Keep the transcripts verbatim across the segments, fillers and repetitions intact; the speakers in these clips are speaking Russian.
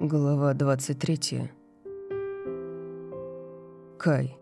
Глава двадцать третья. Кай.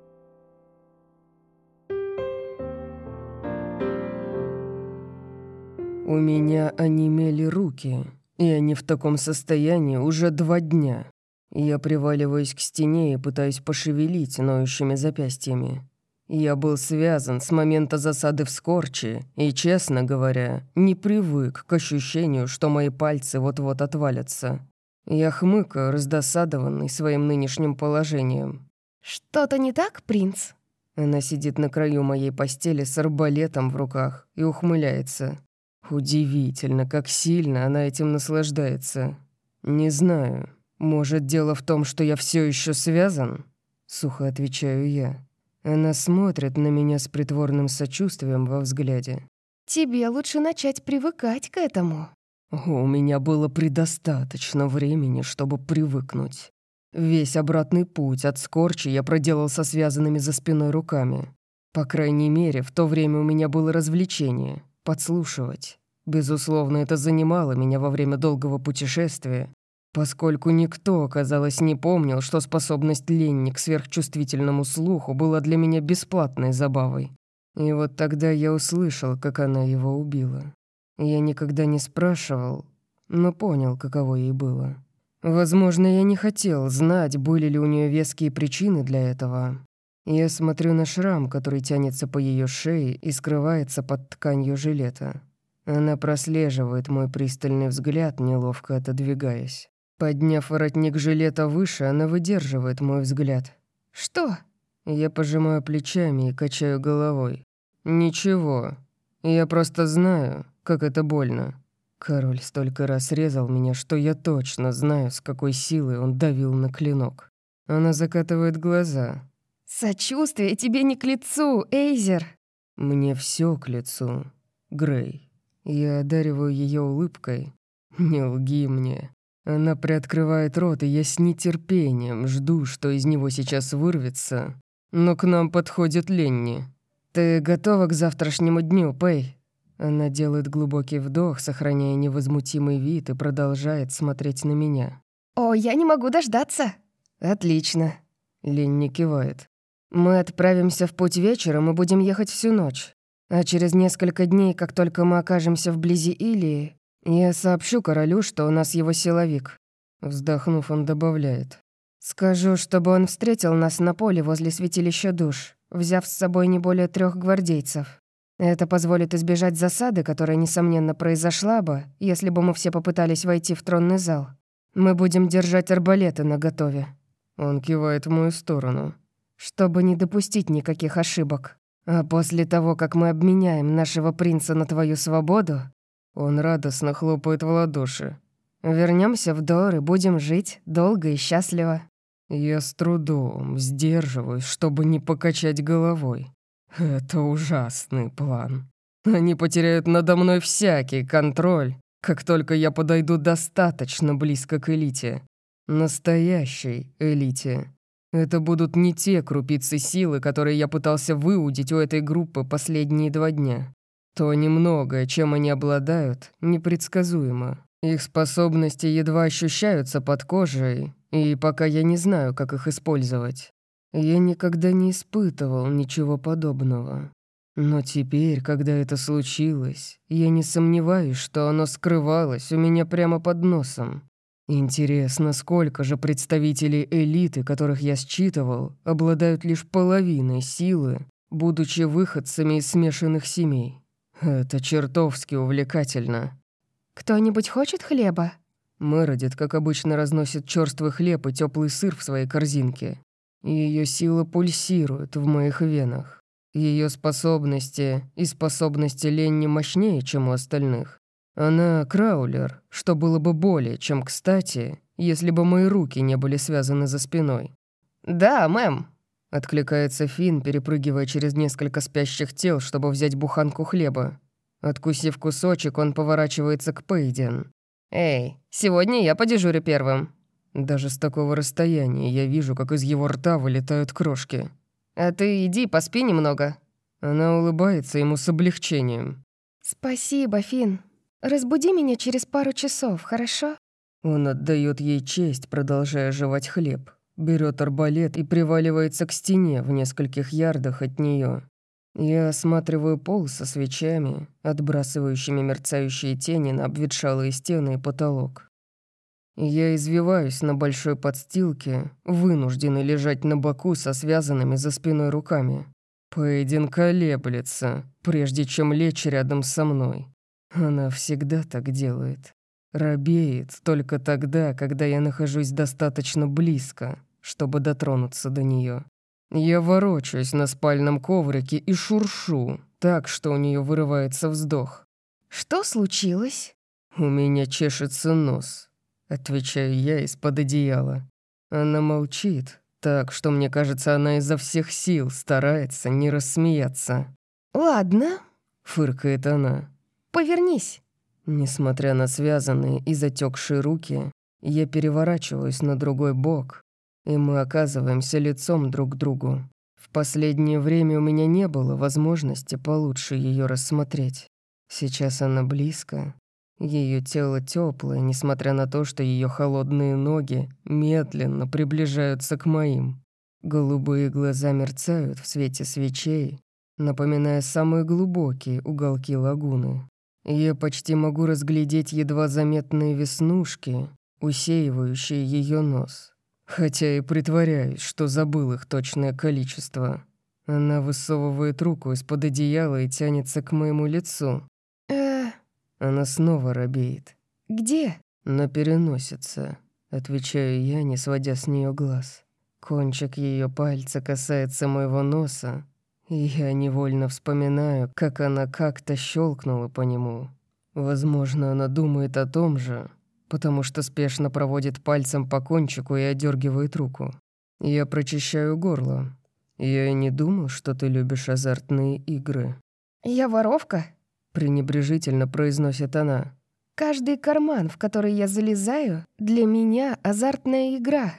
У меня онемели руки, и они в таком состоянии уже два дня. Я приваливаюсь к стене и пытаюсь пошевелить ноющими запястьями. Я был связан с момента засады в Скорче и, честно говоря, не привык к ощущению, что мои пальцы вот-вот отвалятся. Я хмыкаю, раздосадованный своим нынешним положением. «Что-то не так, принц?» Она сидит на краю моей постели с арбалетом в руках и ухмыляется. Удивительно, как сильно она этим наслаждается. Не знаю, может, дело в том, что я все еще связан? Сухо отвечаю я. Она смотрит на меня с притворным сочувствием во взгляде. «Тебе лучше начать привыкать к этому». У меня было предостаточно времени, чтобы привыкнуть. Весь обратный путь от Скорчи я проделал со связанными за спиной руками. По крайней мере, в то время у меня было развлечение — подслушивать. Безусловно, это занимало меня во время долгого путешествия, поскольку никто, казалось, не помнил, что способность Ленни к сверхчувствительному слуху была для меня бесплатной забавой. И вот тогда я услышал, как она его убила. Я никогда не спрашивал, но понял, каково ей было. Возможно, я не хотел знать, были ли у нее веские причины для этого. Я смотрю на шрам, который тянется по ее шее и скрывается под тканью жилета. Она прослеживает мой пристальный взгляд, неловко отодвигаясь. Подняв воротник жилета выше, она выдерживает мой взгляд. «Что?» Я пожимаю плечами и качаю головой. «Ничего. Я просто знаю, как это больно. Король столько раз резал меня, что я точно знаю, с какой силой он давил на клинок». Она закатывает глаза. «Сочувствие тебе не к лицу, Эйзер!» «Мне все к лицу, Грей». Я одариваю ее улыбкой. «Не лги мне». Она приоткрывает рот, и я с нетерпением жду, что из него сейчас вырвется. Но к нам подходит Ленни. «Ты готова к завтрашнему дню, Пэй?» Она делает глубокий вдох, сохраняя невозмутимый вид, и продолжает смотреть на меня. «О, я не могу дождаться!» «Отлично!» Ленни кивает. «Мы отправимся в путь вечером и будем ехать всю ночь. А через несколько дней, как только мы окажемся вблизи Илии, я сообщу королю, что у нас его силовик». Вздохнув, он добавляет. «Скажу, чтобы он встретил нас на поле возле святилища душ, взяв с собой не более трех гвардейцев. Это позволит избежать засады, которая, несомненно, произошла бы, если бы мы все попытались войти в тронный зал. Мы будем держать арбалеты наготове». Он кивает в мою сторону. «Чтобы не допустить никаких ошибок. А после того, как мы обменяем нашего принца на твою свободу...» Он радостно хлопает в ладоши. «Вернемся в Дор и будем жить долго и счастливо». Я с трудом сдерживаюсь, чтобы не покачать головой. Это ужасный план. Они потеряют надо мной всякий контроль, как только я подойду достаточно близко к элите. Настоящей элите. Это будут не те крупицы силы, которые я пытался выудить у этой группы последние два дня. То немногое, чем они обладают, непредсказуемо. Их способности едва ощущаются под кожей, и пока я не знаю, как их использовать. Я никогда не испытывал ничего подобного. Но теперь, когда это случилось, я не сомневаюсь, что оно скрывалось у меня прямо под носом. Интересно, сколько же представителей элиты, которых я считывал, обладают лишь половиной силы, будучи выходцами из смешанных семей. Это чертовски увлекательно. «Кто-нибудь хочет хлеба?» Мередит, как обычно, разносит чёрствый хлеб и теплый сыр в своей корзинке. Ее сила пульсирует в моих венах. Ее способности и способности Ленни мощнее, чем у остальных. Она краулер, что было бы более чем кстати, если бы мои руки не были связаны за спиной. «Да, мэм», — откликается Финн, перепрыгивая через несколько спящих тел, чтобы взять буханку хлеба. Откусив кусочек, он поворачивается к Пейден. «Эй, сегодня я подежурю первым». Даже с такого расстояния я вижу, как из его рта вылетают крошки. «А ты иди, поспи немного». Она улыбается ему с облегчением. «Спасибо, Финн. Разбуди меня через пару часов, хорошо?» Он отдает ей честь, продолжая жевать хлеб. Берет арбалет и приваливается к стене в нескольких ярдах от нее. Я осматриваю пол со свечами, отбрасывающими мерцающие тени на обветшалые стены и потолок. Я извиваюсь на большой подстилке, вынужденный лежать на боку со связанными за спиной руками. Пейден колеблется, прежде чем лечь рядом со мной. Она всегда так делает. Робеет только тогда, когда я нахожусь достаточно близко, чтобы дотронуться до нее. Я ворочаюсь на спальном коврике и шуршу, так что у нее вырывается вздох. «Что случилось?» «У меня чешется нос», — отвечаю я из-под одеяла. Она молчит, так что, мне кажется, она изо всех сил старается не рассмеяться. «Ладно», — фыркает она. «Повернись». Несмотря на связанные и затекшие руки, я переворачиваюсь на другой бок, и мы оказываемся лицом друг к другу. В последнее время у меня не было возможности получше ее рассмотреть. Сейчас она близко. Ее тело теплое, несмотря на то, что ее холодные ноги медленно приближаются к моим. Голубые глаза мерцают в свете свечей, напоминая самые глубокие уголки лагуны. Я почти могу разглядеть едва заметные веснушки, усеивающие ее нос. Хотя и притворяюсь, что забыл их точное количество. Она высовывает руку из-под одеяла и тянется к моему лицу. «Э, Она снова робеет. где?» «На переносице», — отвечаю я, не сводя с нее глаз. Кончик ее пальца касается моего носа, и я невольно вспоминаю, как она как-то щелкнула по нему. Возможно, она думает о том же, потому что спешно проводит пальцем по кончику и одергивает руку. Я прочищаю горло. Я и не думал, что ты любишь азартные игры. «Я воровка. Пренебрежительно произносит она. Каждый карман, в который я залезаю, для меня азартная игра».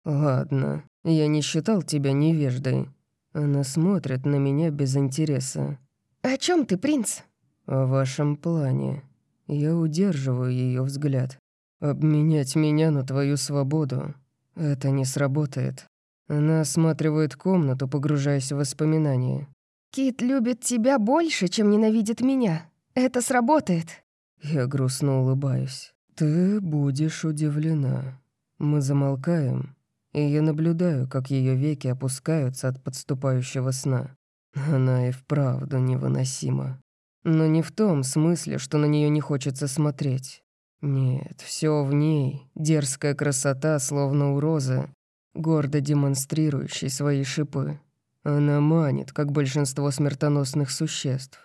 Ладно, я не считал тебя невеждой. Она смотрит на меня без интереса. «О чем ты, принц?» О вашем плане. Я удерживаю ее взгляд. Обменять меня на твою свободу. Это не сработает. Она осматривает комнату, погружаясь в воспоминания. «Кит любит тебя больше, чем ненавидит меня. Это сработает». Я грустно улыбаюсь. Ты будешь удивлена. Мы замолкаем, и я наблюдаю, как ее веки опускаются от подступающего сна. Она и вправду невыносима. Но не в том смысле, что на нее не хочется смотреть. Нет, все в ней, дерзкая красота, словно у розы, гордо демонстрирующей свои шипы. Она манит, как большинство смертоносных существ.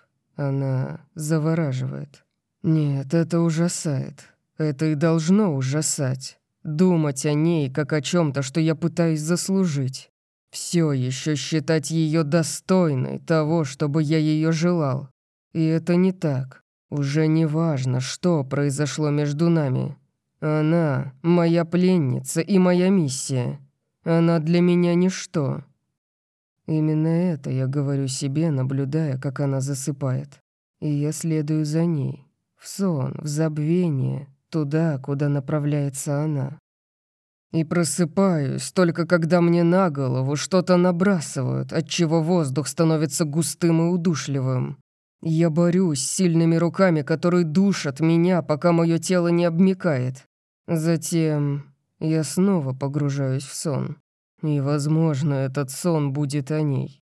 Она завораживает. Нет, это ужасает. Это и должно ужасать. Думать о ней, как о чем-то, что я пытаюсь заслужить. Все еще считать ее достойной того, чтобы я ее желал. И это не так. Уже не важно, что произошло между нами. Она — моя пленница и моя миссия. Она для меня ничто. Именно это я говорю себе, наблюдая, как она засыпает. И я следую за ней. В сон, в забвение, туда, куда направляется она. И просыпаюсь, только когда мне на голову что-то набрасывают, отчего воздух становится густым и удушливым. Я борюсь с сильными руками, которые душат меня, пока мое тело не обмякает. Затем я снова погружаюсь в сон. И, возможно, этот сон будет о ней.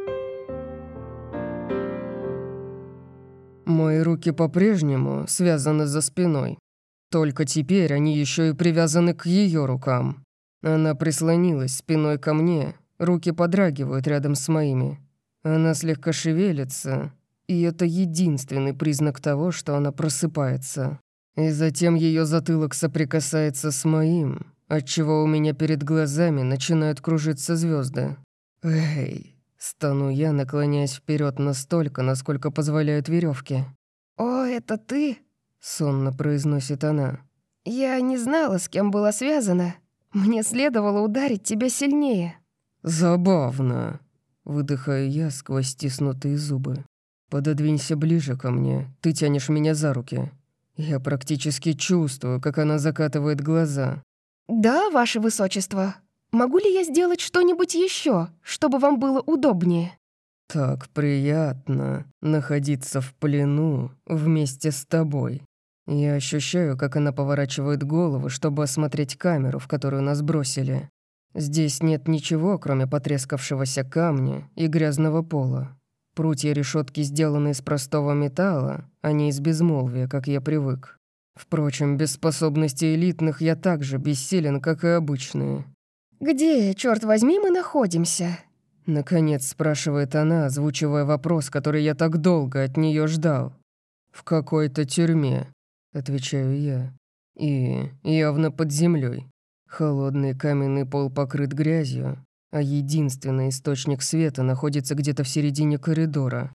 Мои руки по-прежнему связаны за спиной. Только теперь они еще и привязаны к ее рукам. Она прислонилась спиной ко мне, руки подрагивают рядом с моими. Она слегка шевелится, и это единственный признак того, что она просыпается. И затем ее затылок соприкасается с моим, отчего у меня перед глазами начинают кружиться звезды. «Эй!» — стану я, наклоняясь вперед настолько, насколько позволяют веревки. «О, это ты?» — сонно произносит она. «Я не знала, с кем была связана. Мне следовало ударить тебя сильнее». «Забавно!» — выдыхаю я сквозь стиснутые зубы. «Пододвинься ближе ко мне, ты тянешь меня за руки. Я практически чувствую, как она закатывает глаза. «Да, ваше высочество. Могу ли я сделать что-нибудь еще, чтобы вам было удобнее?» Так приятно находиться в плену вместе с тобой. Я ощущаю, как она поворачивает голову, чтобы осмотреть камеру, в которую нас бросили. Здесь нет ничего, кроме потрескавшегося камня и грязного пола. Прутья решетки сделаны из простого металла, а не из безмолвия, как я привык. Впрочем, без способностей элитных я так же бессилен, как и обычные. «Где, черт возьми, мы находимся?» Наконец спрашивает она, озвучивая вопрос, который я так долго от нее ждал. «В какой-то тюрьме», — отвечаю я. «И явно под землей. Холодный каменный пол покрыт грязью, а единственный источник света находится где-то в середине коридора,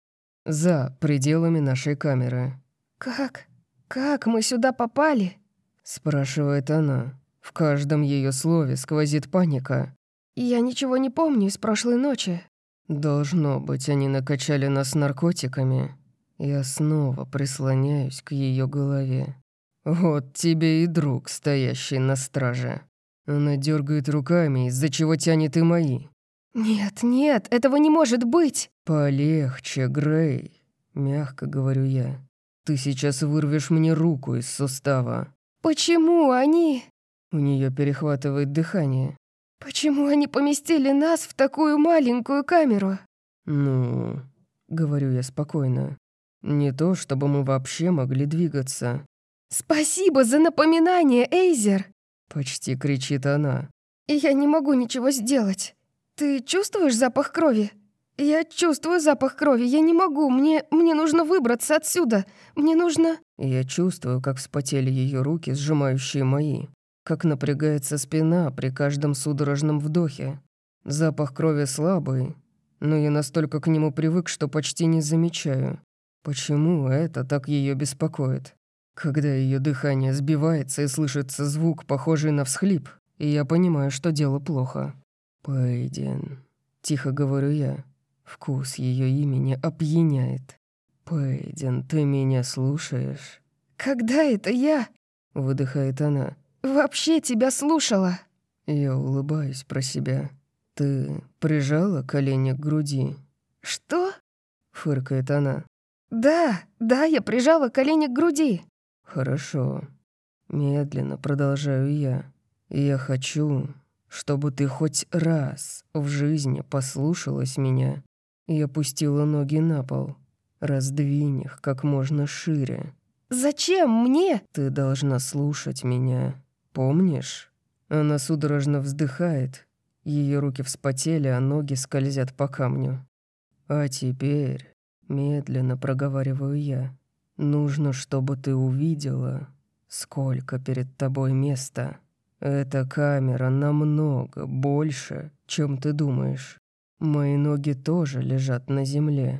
за пределами нашей камеры». «Как? Как мы сюда попали?» — спрашивает она. В каждом ее слове сквозит паника. «Я ничего не помню из прошлой ночи». Должно быть, они накачали нас наркотиками. Я снова прислоняюсь к ее голове. Вот тебе и друг, стоящий на страже. Она дергает руками, из-за чего тянет и мои. «Нет, нет, этого не может быть!» «Полегче, Грей», — мягко говорю я. «Ты сейчас вырвешь мне руку из сустава». «Почему они...» У нее перехватывает дыхание. «Почему они поместили нас в такую маленькую камеру?» «Ну...» — говорю я спокойно. «Не то, чтобы мы вообще могли двигаться». «Спасибо за напоминание, Эйзер!» — почти кричит она. «Я не могу ничего сделать. Ты чувствуешь запах крови?» «Я чувствую запах крови. Я не могу. Мне, мне нужно выбраться отсюда. Мне нужно...» Я чувствую, как вспотели ее руки, сжимающие мои. Как напрягается спина при каждом судорожном вдохе. Запах крови слабый, но я настолько к нему привык, что почти не замечаю. Почему это так ее беспокоит? Когда ее дыхание сбивается и слышится звук, похожий на всхлип, и я понимаю, что дело плохо. «Пейден», — тихо говорю я. Вкус ее имени опьяняет. «Пейден, ты меня слушаешь?» «Когда это я...» — выдыхает она. «Вообще тебя слушала?» Я улыбаюсь про себя. «Ты прижала колени к груди?» «Что?» — фыркает она. «Да, да, я прижала колени к груди». «Хорошо». Медленно продолжаю я. «Я хочу, чтобы ты хоть раз в жизни послушалась меня и опустила ноги на пол. Раздвинь их как можно шире». «Зачем мне?» «Ты должна слушать меня. Помнишь?» Она судорожно вздыхает. Ее руки вспотели, а ноги скользят по камню. «А теперь...» — медленно проговариваю я. «Нужно, чтобы ты увидела, сколько перед тобой места. Эта камера намного больше, чем ты думаешь. Мои ноги тоже лежат на земле».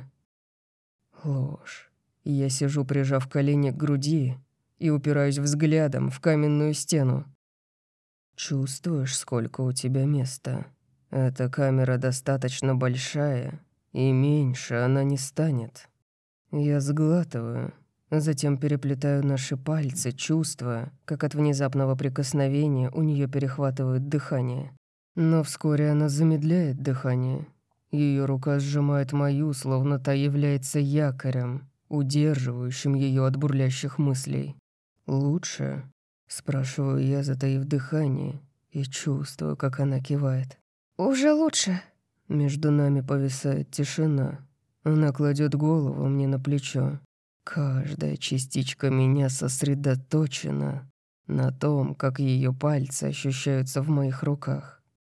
Ложь. Я сижу, прижав колени к груди, и упираюсь взглядом в каменную стену. «Чувствуешь, сколько у тебя места? Эта камера достаточно большая, и меньше она не станет». Я сглатываю, затем переплетаю наши пальцы, чувствуя, как от внезапного прикосновения у нее перехватывает дыхание. Но вскоре она замедляет дыхание. Ее рука сжимает мою, словно та является якорем, удерживающим ее от бурлящих мыслей. «Лучше?» — спрашиваю я, затаив дыхание, и чувствую, как она кивает. «Уже лучше». Между нами повисает тишина. Она кладет голову мне на плечо. Каждая частичка меня сосредоточена на том, как ее пальцы ощущаются в моих руках.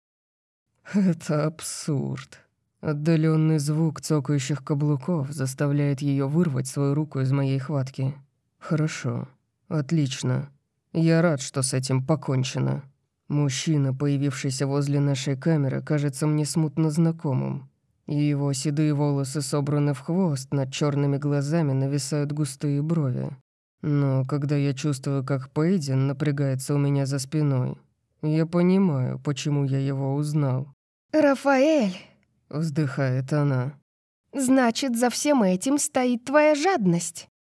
Это абсурд. Отдаленный звук цокающих каблуков заставляет ее вырвать свою руку из моей хватки. Хорошо. Отлично. Я рад, что с этим покончено. Мужчина, появившийся возле нашей камеры, кажется мне смутно знакомым. Его седые волосы собраны в хвост, над черными глазами нависают густые брови. Но когда я чувствую, как Пейден напрягается у меня за спиной, я понимаю, почему я его узнал. «Рафаэль!» — вздыхает она. «Значит, за всем этим стоит твоя жадность».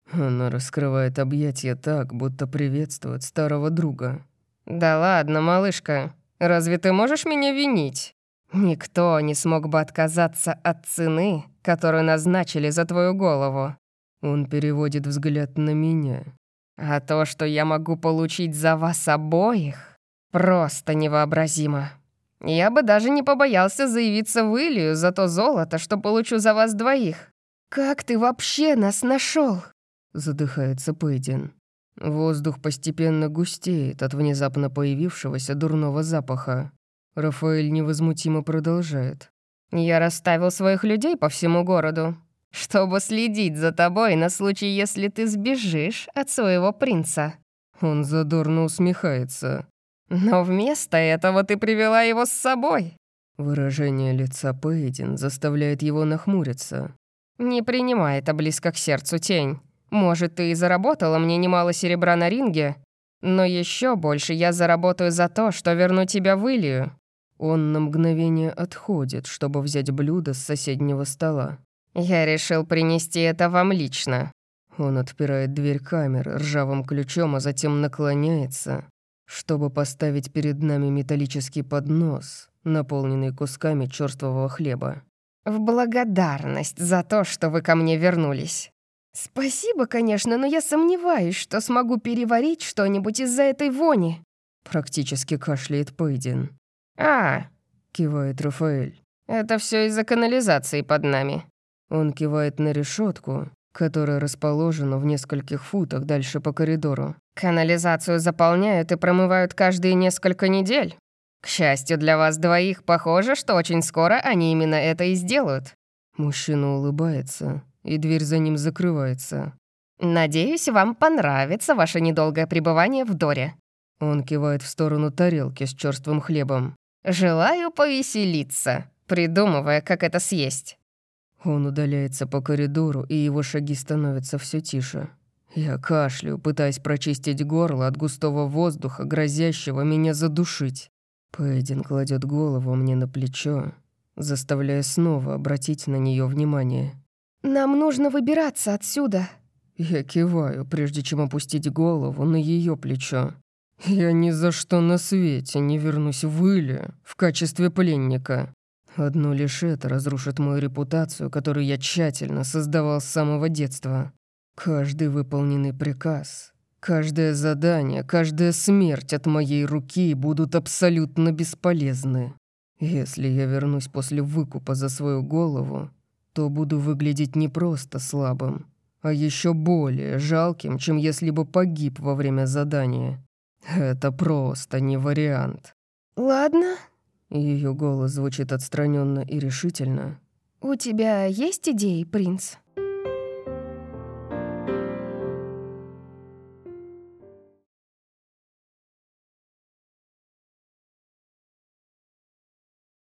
Она раскрывает объятия так, будто приветствует старого друга. «Да ладно, малышка, разве ты можешь меня винить? Никто не смог бы отказаться от цены, которую назначили за твою голову». Он переводит взгляд на меня. «А то, что я могу получить за вас обоих, просто невообразимо. Я бы даже не побоялся заявиться в Илью за то золото, что получу за вас двоих. Как ты вообще нас нашел? Задыхается Пейдин. Воздух постепенно густеет от внезапно появившегося дурного запаха. Рафаэль невозмутимо продолжает. «Я расставил своих людей по всему городу, чтобы следить за тобой на случай, если ты сбежишь от своего принца». Он задорно усмехается. «Но вместо этого ты привела его с собой». Выражение лица Пейдин заставляет его нахмуриться. «Не принимай это близко к сердцу, тень. Может, ты и заработала мне немало серебра на ринге, но еще больше я заработаю за то, что верну тебя в Илью». Он на мгновение отходит, чтобы взять блюдо с соседнего стола. «Я решил принести это вам лично». Он отпирает дверь камеры ржавым ключом, а затем наклоняется, чтобы поставить перед нами металлический поднос, наполненный кусками черствого хлеба. «В благодарность за то, что вы ко мне вернулись». «Спасибо, конечно, но я сомневаюсь, что смогу переварить что-нибудь из-за этой вони». Практически кашляет Пейдин. «А, — кивает Рафаэль. Это все из-за канализации под нами». Он кивает на решетку, которая расположена в нескольких футах дальше по коридору. «Канализацию заполняют и промывают каждые несколько недель. К счастью для вас двоих, похоже, что очень скоро они именно это и сделают». Мужчина улыбается, и дверь за ним закрывается. «Надеюсь, вам понравится ваше недолгое пребывание в Доре». Он кивает в сторону тарелки с черствым хлебом. «Желаю повеселиться, придумывая, как это съесть». Он удаляется по коридору, и его шаги становятся все тише. Я кашляю, пытаясь прочистить горло от густого воздуха, грозящего меня задушить. Пейдин кладет голову мне на плечо, заставляя снова обратить на нее внимание. «Нам нужно выбираться отсюда». Я киваю, прежде чем опустить голову на ее плечо. Я ни за что на свете не вернусь в Илью в качестве пленника. Одно лишь это разрушит мою репутацию, которую я тщательно создавал с самого детства. Каждый выполненный приказ, каждое задание, каждая смерть от моей руки будут абсолютно бесполезны. Если я вернусь после выкупа за свою голову, то буду выглядеть не просто слабым, а еще более жалким, чем если бы погиб во время задания. Это просто не вариант. «Ладно». Ее голос звучит отстраненно и решительно. «У тебя есть идеи, принц?»